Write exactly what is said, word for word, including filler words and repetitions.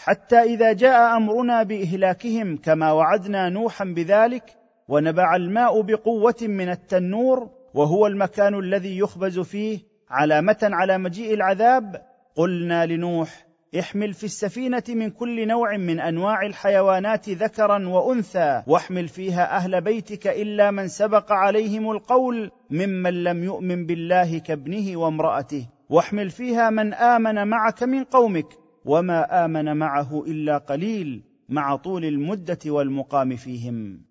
حتى إذا جاء أمرنا بإهلاكهم كما وعدنا نوحا بذلك، ونبع الماء بقوة من التنور وهو المكان الذي يخبز فيه علامة على مجيء العذاب، قلنا لنوح: احمل في السفينة من كل نوع من أنواع الحيوانات ذكرا وأنثى، واحمل فيها أهل بيتك إلا من سبق عليهم القول ممن لم يؤمن بالله كابنه وامرأته، واحمل فيها من آمن معك من قومك، وما آمن معه إلا قليل، مع طول المدة والمقام فيهم.